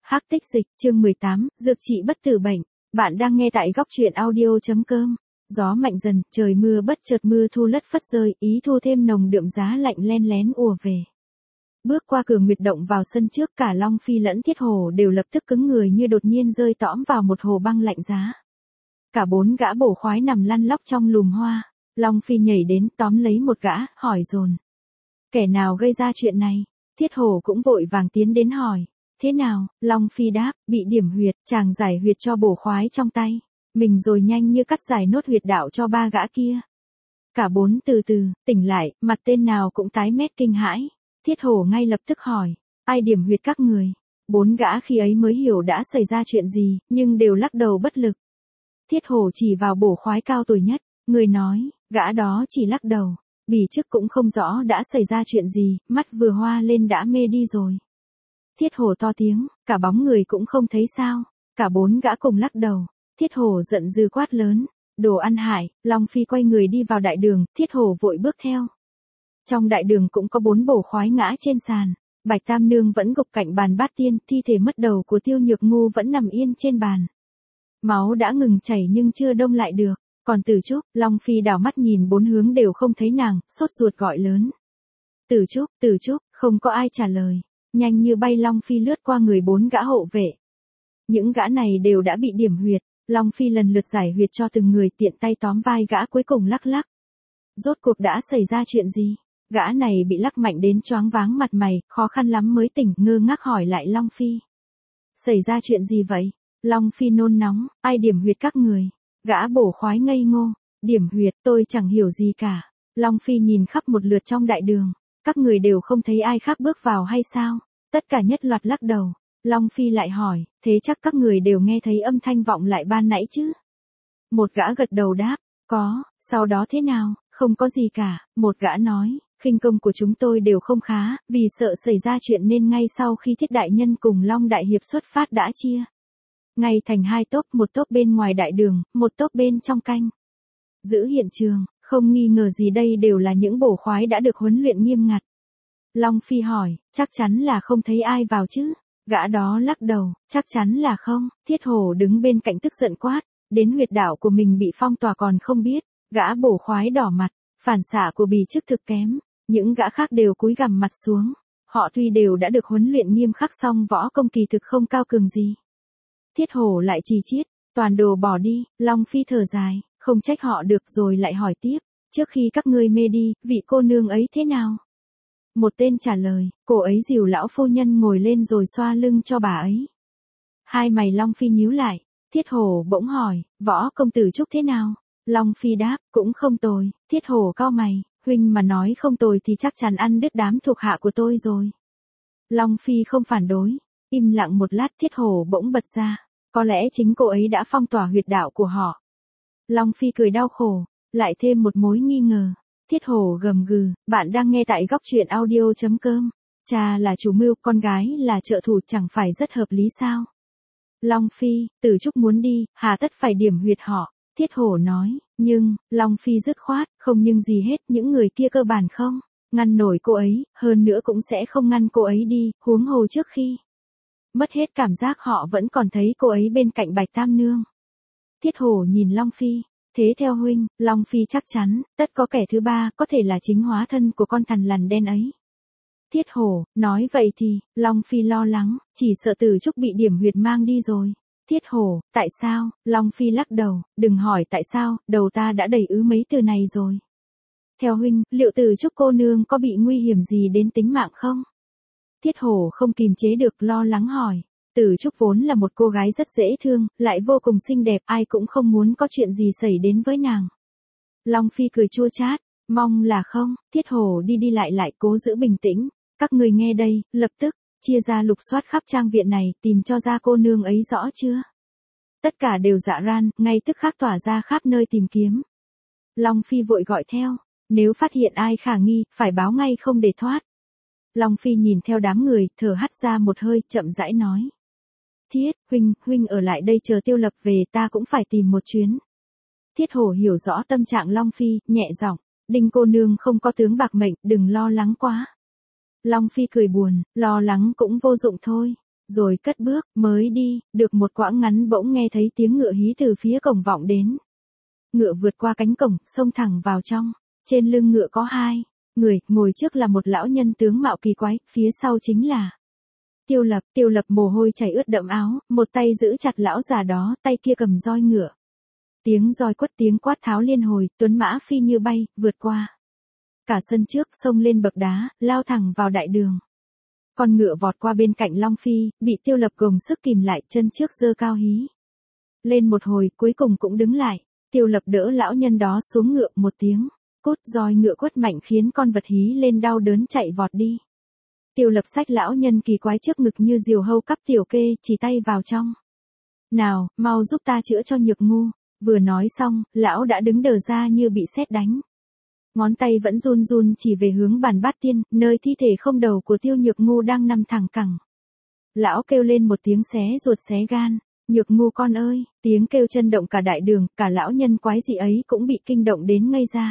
Hắc tích dịch, chương 18, dược trị bất tử bệnh. Bạn đang nghe tại góc truyện audio.com. Gió mạnh dần, trời mưa bất chợt mưa thu lất phất rơi, ý thu thêm nồng đượm giá lạnh len lén ùa về. Bước qua cửa nguyệt động vào sân trước, cả Long Phi lẫn Thiết Hổ đều lập tức cứng người như đột nhiên rơi tõm vào một hồ băng lạnh giá. Cả bốn gã bổ khoái nằm lăn lóc trong lùm hoa. Long Phi nhảy đến tóm lấy một gã, hỏi dồn: kẻ nào gây ra chuyện này? Thiết Hổ cũng vội vàng tiến đến hỏi: thế nào? Long Phi đáp: bị điểm huyệt, chàng giải huyệt cho bổ khoái trong tay. Mình rồi nhanh như cắt giải nốt huyệt đạo cho ba gã kia. Cả bốn từ từ tỉnh lại, mặt tên nào cũng tái mét kinh hãi. Thiết Hổ ngay lập tức hỏi: ai điểm huyệt các người? Bốn gã khi ấy mới hiểu đã xảy ra chuyện gì, nhưng đều lắc đầu bất lực. Thiết Hổ chỉ vào bổ khoái cao tuổi nhất, người nói, gã đó chỉ lắc đầu. Bỉ chức cũng không rõ đã xảy ra chuyện gì, mắt vừa hoa lên đã mê đi rồi. Thiết Hổ to tiếng, cả bóng người cũng không thấy sao. Cả bốn gã cùng lắc đầu. Thiết Hổ giận dữ quát lớn: đồ ăn hại! Long Phi quay người đi vào đại đường, Thiết Hổ vội bước theo. Trong đại đường cũng có bốn bổ khoái ngã trên sàn. Bạch Tam Nương vẫn gục cạnh bàn bát tiên, thi thể mất đầu của Tiêu Nhược Ngu vẫn nằm yên trên bàn. Máu đã ngừng chảy nhưng chưa đông lại được. Còn Tử Trúc, Long Phi đảo mắt nhìn bốn hướng đều không thấy nàng, sốt ruột gọi lớn: Tử Trúc, không có ai trả lời. Nhanh như bay Long Phi lướt qua người bốn gã hộ vệ. Những gã này đều đã bị điểm huyệt. Long Phi lần lượt giải huyệt cho từng người, tiện tay tóm vai gã cuối cùng lắc lắc. Rốt cuộc đã xảy ra chuyện gì? Gã này bị lắc mạnh đến choáng váng mặt mày, khó khăn lắm mới tỉnh, ngơ ngác hỏi lại Long Phi: xảy ra chuyện gì vậy? Long Phi nôn nóng: ai điểm huyệt các người? Gã bổ khoái ngây ngô: điểm huyệt, tôi chẳng hiểu gì cả. Long Phi nhìn khắp một lượt trong đại đường. Các người đều không thấy ai khác bước vào hay sao? Tất cả nhất loạt lắc đầu. Long Phi lại hỏi: thế chắc các người đều nghe thấy âm thanh vọng lại ban nãy chứ? Một gã gật đầu đáp: có. Sau đó thế nào? Không có gì cả. Một gã nói: khinh công của chúng tôi đều không khá, vì sợ xảy ra chuyện nên ngay sau khi Thiết đại nhân cùng Long đại hiệp xuất phát đã chia ngay thành hai tốp, một tốp bên ngoài đại đường, một tốp bên trong canh giữ hiện trường. Không nghi ngờ gì đây đều là những bổ khoái đã được huấn luyện nghiêm ngặt. Long Phi hỏi: chắc chắn là không thấy ai vào chứ? Gã đó lắc đầu: chắc chắn là không. Thiết Hổ đứng bên cạnh tức giận quát: đến huyệt đạo của mình bị phong tỏa còn không biết? Gã bổ khoái đỏ mặt, phản xạ của Bỉ chức thực kém. Những gã khác đều cúi gằm mặt xuống. Họ tuy đều đã được huấn luyện nghiêm khắc song võ công kỳ thực không cao cường gì. Thiết Hổ lại chỉ chiết: toàn đồ bỏ đi. Long Phi thở dài: không trách họ được, rồi lại hỏi tiếp: trước khi các ngươi mê đi, vị cô nương ấy thế nào? Một tên trả lời: cô ấy dìu lão phu nhân ngồi lên rồi xoa lưng cho bà ấy. Hai mày Long Phi nhíu lại. Thiết Hổ bỗng hỏi: võ công Tử Trúc thế nào? Long Phi đáp: cũng không tồi. Thiết Hổ cau mày: huynh mà nói không tồi thì chắc chắn ăn đứt đám thuộc hạ của tôi rồi. Long Phi không phản đối. Im lặng một lát, Thiết Hổ bỗng bật ra: có lẽ chính cô ấy đã phong tỏa huyệt đạo của họ. Long Phi cười đau khổ, lại thêm một mối nghi ngờ. Thiết Hổ gầm gừ: bạn đang nghe tại góc truyện audio.com. Cha là chủ mưu, con gái là trợ thủ, chẳng phải rất hợp lý sao? Long Phi: Tử Trúc muốn đi, hà tất phải điểm huyệt họ? Thiết Hổ nói. Nhưng, Long Phi dứt khoát: không nhưng gì hết, những người kia cơ bản không ngăn nổi cô ấy, hơn nữa cũng sẽ không ngăn cô ấy đi, huống hồ trước khi mất hết cảm giác họ vẫn còn thấy cô ấy bên cạnh Bạch Tam Nương. Thiết Hổ nhìn Long Phi: thế theo huynh? Long Phi chắc chắn, tất có kẻ thứ ba, có thể là chính hóa thân của con thằn lằn đen ấy. Thiết Hổ: nói vậy thì? Long Phi lo lắng: chỉ sợ Tử Trúc bị điểm huyệt mang đi rồi. Thiết Hổ: tại sao? Long Phi lắc đầu: đừng hỏi tại sao, đầu ta đã đầy ứ mấy từ này rồi. Theo huynh, liệu Tử Trúc cô nương có bị nguy hiểm gì đến tính mạng không? Thiết Hổ không kìm chế được lo lắng hỏi. Tử Trúc vốn là một cô gái rất dễ thương, lại vô cùng xinh đẹp, ai cũng không muốn có chuyện gì xảy đến với nàng. Long Phi cười chua chát: mong là không. Thiết Hổ đi đi lại lại cố giữ bình tĩnh: các người nghe đây, lập tức chia ra lục soát khắp trang viện này, tìm cho ra cô nương ấy rõ chưa? Tất cả đều dạ ran, ngay tức khắc tỏa ra khắp nơi tìm kiếm. Long Phi vội gọi theo: nếu phát hiện ai khả nghi, phải báo ngay không để thoát. Long Phi nhìn theo đám người, thở hắt ra một hơi, chậm rãi nói: Thiết, huynh ở lại đây chờ Tiêu Lập về, ta cũng phải tìm một chuyến. Thiết Hổ hiểu rõ tâm trạng Long Phi, nhẹ giọng: Đinh cô nương không có tướng bạc mệnh, đừng lo lắng quá. Long Phi cười buồn: lo lắng cũng vô dụng thôi. rồi cất bước, mới đi, được một quãng ngắn bỗng nghe thấy tiếng ngựa hí từ phía cổng vọng đến. Ngựa vượt qua cánh cổng, xông thẳng vào trong, trên lưng ngựa có hai người, ngồi trước là một lão nhân tướng mạo kỳ quái, phía sau chính là Tiêu Lập mồ hôi chảy ướt đẫm áo, một tay giữ chặt lão già đó, tay kia cầm roi ngựa. Tiếng roi quất tiếng quát tháo liên hồi, tuấn mã phi như bay, vượt qua cả sân trước, xông lên bậc đá, lao thẳng vào đại đường. Con ngựa vọt qua bên cạnh Long Phi, bị Tiêu Lập gồng sức kìm lại, chân trước giơ cao hí lên một hồi, cuối cùng cũng đứng lại. Tiêu Lập đỡ lão nhân đó xuống ngựa, một tiếng cốt, roi ngựa quất mạnh khiến con vật hí lên đau đớn chạy vọt đi. Tiêu Lập xách lão nhân kỳ quái trước ngực như diều hâu cắp tiểu kê, chỉ tay vào trong. Nào, mau giúp ta chữa cho Nhược Ngu. Vừa nói xong, lão đã đứng đờ ra như bị sét đánh. Ngón tay vẫn run run chỉ về hướng bàn bát tiên, nơi thi thể không đầu của Tiêu Nhược Ngu đang nằm thẳng cẳng. Lão kêu lên một tiếng xé ruột xé gan. Nhược Ngu con ơi, tiếng kêu chân động cả đại đường, cả lão nhân quái dị ấy cũng bị kinh động đến ngây ra.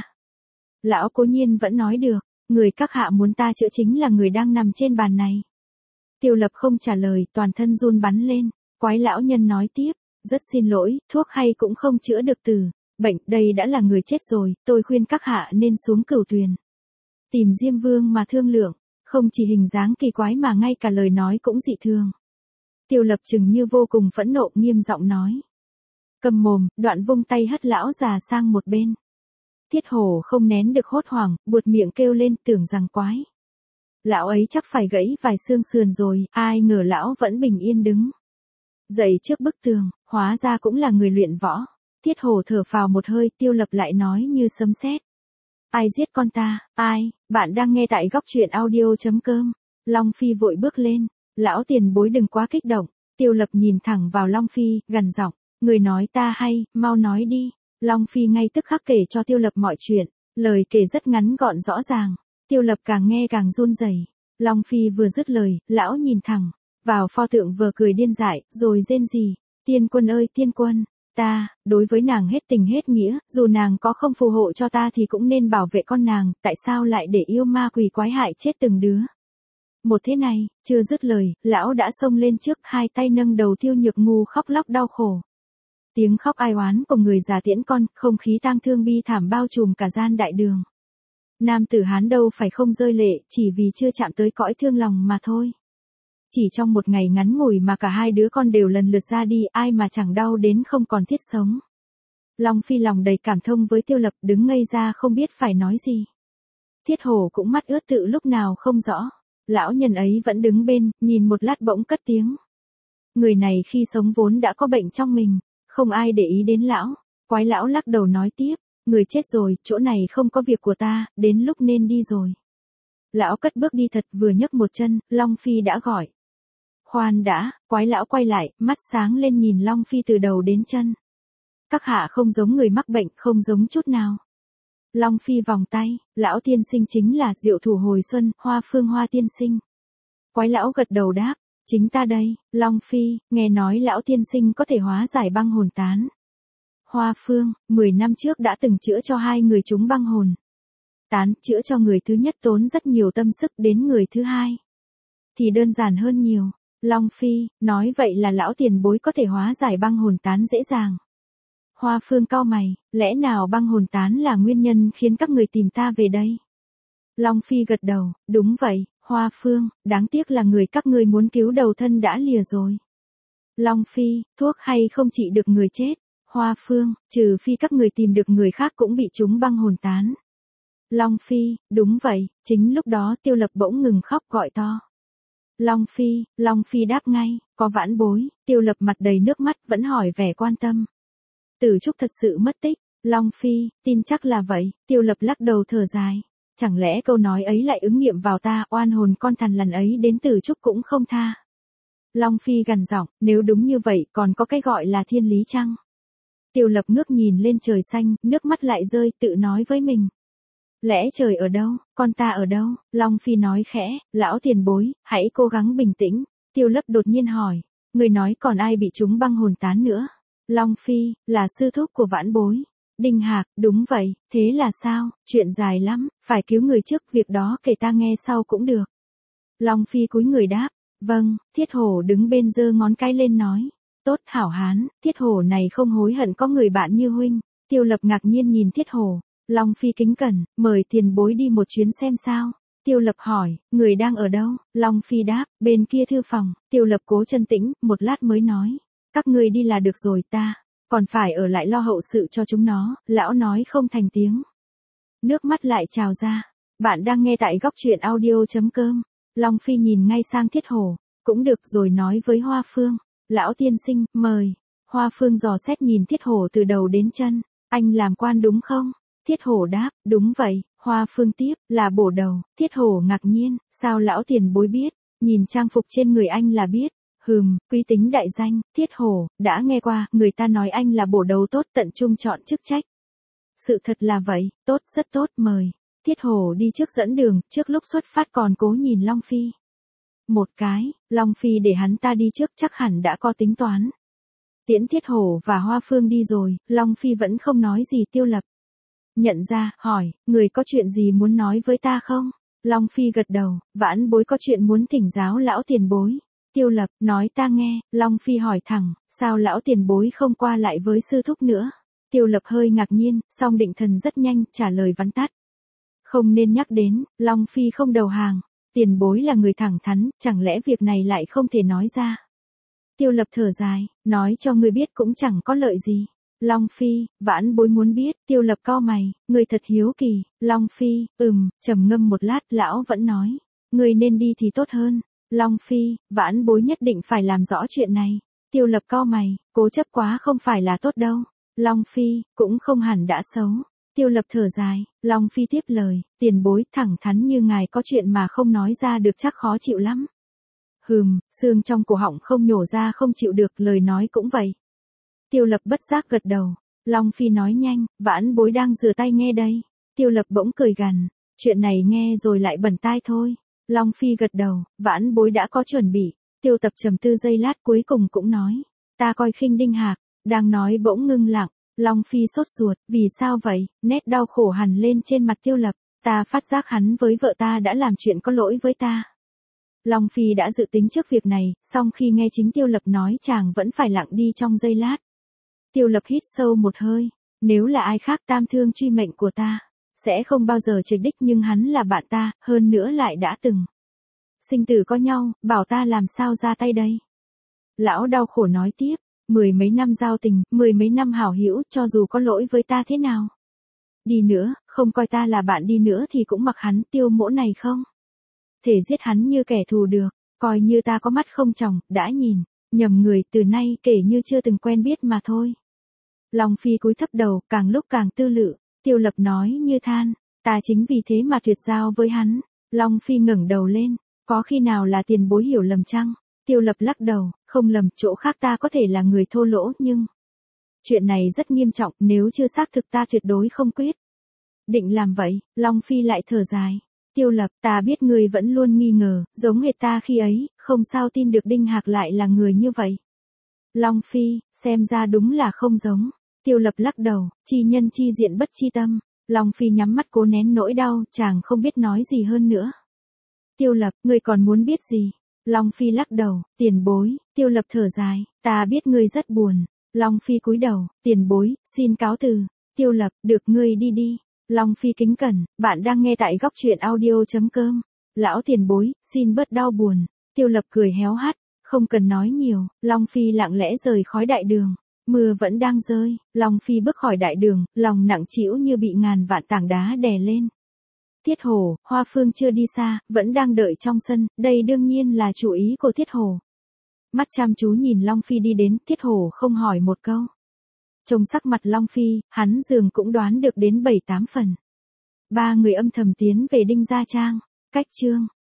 Lão cố nhiên vẫn nói được, người các hạ muốn ta chữa chính là người đang nằm trên bàn này. Tiêu Lập không trả lời, toàn thân run bắn lên. Quái lão nhân nói tiếp, rất xin lỗi, thuốc hay cũng không chữa được từ bệnh, đây đã là người chết rồi, tôi khuyên các hạ nên xuống Cửu Tuyền. Tìm Diêm Vương mà thương lượng, không chỉ hình dáng kỳ quái mà ngay cả lời nói cũng dị thường. Tiêu Lập chừng như vô cùng phẫn nộ, nghiêm giọng nói. Cầm mồm, đoạn vung tay hất lão già sang một bên. Thiết Hổ không nén được hốt hoảng, buột miệng kêu lên, tưởng rằng quái lão ấy chắc phải gãy vài xương sườn rồi, ai ngờ lão vẫn bình yên đứng dậy trước bức tường, hóa ra cũng là người luyện võ. Thiết Hổ thở phào một hơi, Tiêu Lập lại nói như sấm sét. Ai giết con ta, ai? Bạn đang nghe tại góc truyện audio.com. Long Phi vội bước lên. Lão tiền bối đừng quá kích động. Tiêu Lập nhìn thẳng vào Long Phi, gằn giọng. Người nói ta hay, mau nói đi. Long Phi ngay tức khắc kể cho Tiêu Lập mọi chuyện. Lời kể rất ngắn gọn rõ ràng. Tiêu Lập càng nghe càng run rẩy. Long Phi vừa dứt lời, lão nhìn thẳng vào pho tượng vừa cười điên dại, rồi rên rỉ. Tiên quân ơi tiên quân, ta, đối với nàng hết tình hết nghĩa, dù nàng có không phù hộ cho ta thì cũng nên bảo vệ con nàng, tại sao lại để yêu ma quỷ quái hại chết từng đứa. Một thế này, chưa dứt lời, lão đã xông lên trước, hai tay nâng đầu Tiêu Nhược Ngu khóc lóc đau khổ. Tiếng khóc ai oán của người già tiễn con, không khí tang thương bi thảm bao trùm cả gian đại đường. Nam tử Hán đâu phải không rơi lệ, chỉ vì chưa chạm tới cõi thương lòng mà thôi. Chỉ trong một ngày ngắn ngủi mà cả hai đứa con đều lần lượt ra đi, ai mà chẳng đau đến không còn thiết sống. Long Phi lòng đầy cảm thông với Tiêu Lập, đứng ngây ra không biết phải nói gì. Thiết Hổ cũng mắt ướt tự lúc nào không rõ. Lão nhân ấy vẫn đứng bên, nhìn một lát bỗng cất tiếng. Người này khi sống vốn đã có bệnh trong mình, không ai để ý đến lão. Quái lão lắc đầu nói tiếp, người chết rồi, chỗ này không có việc của ta, đến lúc nên đi rồi. Lão cất bước đi thật, vừa nhấc một chân, Long Phi đã gọi. Khoan đã, quái lão quay lại, mắt sáng lên nhìn Long Phi từ đầu đến chân. Các hạ không giống người mắc bệnh, không giống chút nào. Long Phi vòng tay, lão tiên sinh chính là Diệu Thủ hồi xuân, Hoa Phương Hoa tiên sinh. Quái lão gật đầu đáp, chính ta đây. Long Phi, nghe nói lão tiên sinh có thể hóa giải băng hồn tán. Hoa Phương, 10 năm trước đã từng chữa cho 2 người chúng băng hồn tán, chữa cho người thứ nhất tốn rất nhiều tâm sức, đến người thứ hai thì đơn giản hơn nhiều. Long Phi, nói vậy là lão tiền bối có thể hóa giải băng hồn tán dễ dàng. Hoa Phương cau mày, lẽ nào băng hồn tán là nguyên nhân khiến các người tìm ta về đây? Long Phi gật đầu, đúng vậy, Hoa Phương, đáng tiếc là người các ngươi muốn cứu đầu thân đã lìa rồi. Long Phi, thuốc hay không trị được người chết. Hoa Phương, trừ phi các người tìm được người khác cũng bị trúng băng hồn tán. Long Phi, đúng vậy. Chính lúc đó Tiêu Lập bỗng ngừng khóc gọi to. Long Phi đáp ngay, có vãn bối. Tiêu Lập mặt đầy nước mắt vẫn hỏi vẻ quan tâm. Tử Trúc thật sự mất tích. Long Phi, tin chắc là vậy. Tiêu Lập lắc đầu thở dài. Chẳng lẽ câu nói ấy lại ứng nghiệm vào ta, oan hồn con thằn lần ấy đến Tử Trúc cũng không tha. Long Phi gằn giọng, nếu đúng như vậy còn có cái gọi là thiên lý chăng? Tiêu Lập ngước nhìn lên trời xanh, nước mắt lại rơi, tự nói với mình. Lẽ trời ở đâu, con ta ở đâu? Long Phi nói khẽ, lão tiền bối, hãy cố gắng bình tĩnh. Tiêu Lập đột nhiên hỏi, người nói còn ai bị trúng băng hồn tán nữa? Long Phi, là sư thúc của vãn bối. Đinh Hạc, đúng vậy, thế là sao? Chuyện dài lắm, phải cứu người trước, việc đó kể ta nghe sau cũng được. Long Phi cúi người đáp, Vâng, Thiết Hổ đứng bên giơ ngón cái lên nói. Tốt hảo hán, Thiết Hổ này không hối hận có người bạn như huynh. Tiêu Lập ngạc nhiên nhìn Thiết Hổ. Long Phi kính cẩn, mời tiền bối đi một chuyến xem sao. Tiêu Lập hỏi, người đang ở đâu? Long Phi đáp, bên kia thư phòng. Tiêu Lập cố chân tĩnh, một lát mới nói. Các ngươi đi là được rồi, ta còn phải ở lại lo hậu sự cho chúng nó. Lão nói không thành tiếng. Nước mắt lại trào ra. Bạn đang nghe tại góc truyện audio.com. Long Phi nhìn ngay sang Thiết Hổ. Cũng được rồi, nói với Hoa Phương. Lão tiên sinh, mời. Hoa Phương dò xét nhìn Thiết Hổ từ đầu đến chân. Anh làm quan đúng không? Thiết Hổ đáp, đúng vậy. Hoa Phương tiếp, là bổ đầu. Thiết Hổ ngạc nhiên, sao lão tiền bối biết? Nhìn trang phục trên người anh là biết. Quý tính đại danh. Thiết Hổ, đã nghe qua, người ta nói anh là bổ đầu tốt, tận trung chọn chức trách. Sự thật là vậy, tốt, rất tốt, mời. Thiết Hổ đi trước dẫn đường, trước lúc xuất phát còn cố nhìn Long Phi. Một cái, Long Phi để hắn ta đi trước chắc hẳn đã có tính toán. Tiễn Thiết Hổ và Hoa Phương đi rồi, Long Phi vẫn không nói gì. Tiêu Lập nhận ra, hỏi, người có chuyện gì muốn nói với ta không? Long Phi gật đầu, vãn bối có chuyện muốn thỉnh giáo lão tiền bối. Tiêu Lập, nói ta nghe. Long Phi hỏi thẳng, sao lão tiền bối không qua lại với sư thúc nữa? Tiêu Lập hơi ngạc nhiên, song định thần rất nhanh, trả lời vắn tắt. Không nên nhắc đến, Long Phi không đầu hàng. Tiền bối là người thẳng thắn, chẳng lẽ việc này lại không thể nói ra? Tiêu Lập thở dài, nói cho ngươi biết cũng chẳng có lợi gì. Long Phi, vãn bối muốn biết. Tiêu Lập cau mày, ngươi thật hiếu kỳ. Long Phi, trầm ngâm một lát, lão vẫn nói, ngươi nên đi thì tốt hơn. Long Phi, vãn bối nhất định phải làm rõ chuyện này. Tiêu Lập cau mày, cố chấp quá không phải là tốt đâu. Long Phi, cũng không hẳn đã xấu. Tiêu Lập thở dài, Long Phi tiếp lời, tiền bối thẳng thắn như ngài có chuyện mà không nói ra được chắc khó chịu lắm. Xương trong cổ họng không nhổ ra không chịu được, lời nói cũng vậy. Tiêu Lập bất giác gật đầu. Long Phi nói nhanh, vãn bối đang rửa tay nghe đây. Tiêu Lập bỗng cười gằn, chuyện này nghe rồi lại bẩn tai thôi. Long Phi gật đầu, vãn bối đã có chuẩn bị. Tiêu Tập trầm tư giây lát cuối cùng cũng nói, ta coi khinh Đinh Hạc. Đang nói bỗng ngưng lặng. Long Phi sốt ruột, vì sao vậy? Nét đau khổ hằn lên trên mặt Tiêu Lập. Ta phát giác hắn với vợ ta đã làm chuyện có lỗi với ta. Long Phi đã dự tính trước việc này, song khi nghe chính Tiêu Lập nói chàng vẫn phải lặng đi trong giây lát. Tiêu Lập hít sâu một hơi, nếu là ai khác tam thương truy mệnh của ta, sẽ không bao giờ trịch đích, nhưng hắn là bạn ta, hơn nữa lại đã từng sinh tử có nhau, bảo ta làm sao ra tay đây. Lão đau khổ nói tiếp, 10 mấy năm giao tình, 10 mấy năm hảo hữu, cho dù có lỗi với ta thế nào đi nữa, không coi ta là bạn đi nữa thì cũng mặc hắn. Tiêu mỗ này không thể giết hắn như kẻ thù được, coi như ta có mắt không tròng, đã nhìn nhầm người, từ nay kể như chưa từng quen biết mà thôi. Long Phi cúi thấp đầu, càng lúc càng tư lự. Tiêu Lập nói như than, ta chính vì thế mà tuyệt giao với hắn. Long Phi ngẩng đầu lên, có khi nào là tiền bối hiểu lầm chăng? Tiêu Lập lắc đầu, không lầm, chỗ khác ta có thể là người thô lỗ, nhưng chuyện này rất nghiêm trọng, nếu chưa xác thực ta tuyệt đối không quyết định làm vậy. Long Phi lại thở dài. Tiêu Lập, ta biết ngươi vẫn luôn nghi ngờ, giống hệt ta khi ấy, không sao tin được Đinh Hạc lại là người như vậy. Long Phi, xem ra đúng là không giống. Tiêu Lập lắc đầu, chi nhân chi diện bất chi tâm. Long Phi nhắm mắt cố nén nỗi đau, chàng không biết nói gì hơn nữa. Tiêu Lập, ngươi còn muốn biết gì? Long Phi lắc đầu, tiền bối. Tiêu Lập thở dài, ta biết ngươi rất buồn. Long Phi cúi đầu, tiền bối, xin cáo từ. Tiêu Lập, được, ngươi đi đi. Long Phi kính cẩn, bạn đang nghe tại góc truyện audio.com. Lão tiền bối, xin bớt đau buồn. Tiêu Lập cười héo hắt, không cần nói nhiều. Long Phi lặng lẽ rời khỏi đại đường. Mưa vẫn đang rơi, Long Phi bước khỏi đại đường, lòng nặng trĩu như bị ngàn vạn tảng đá đè lên. Thiết Hổ, Hoa Phương chưa đi xa, vẫn đang đợi trong sân, đây đương nhiên là chủ ý của Thiết Hổ. Mắt chăm chú nhìn Long Phi đi đến, Thiết Hổ không hỏi một câu. Trông sắc mặt Long Phi, hắn dường cũng đoán được đến 7-8 phần. Ba người âm thầm tiến về Đinh Gia Trang. Cách chương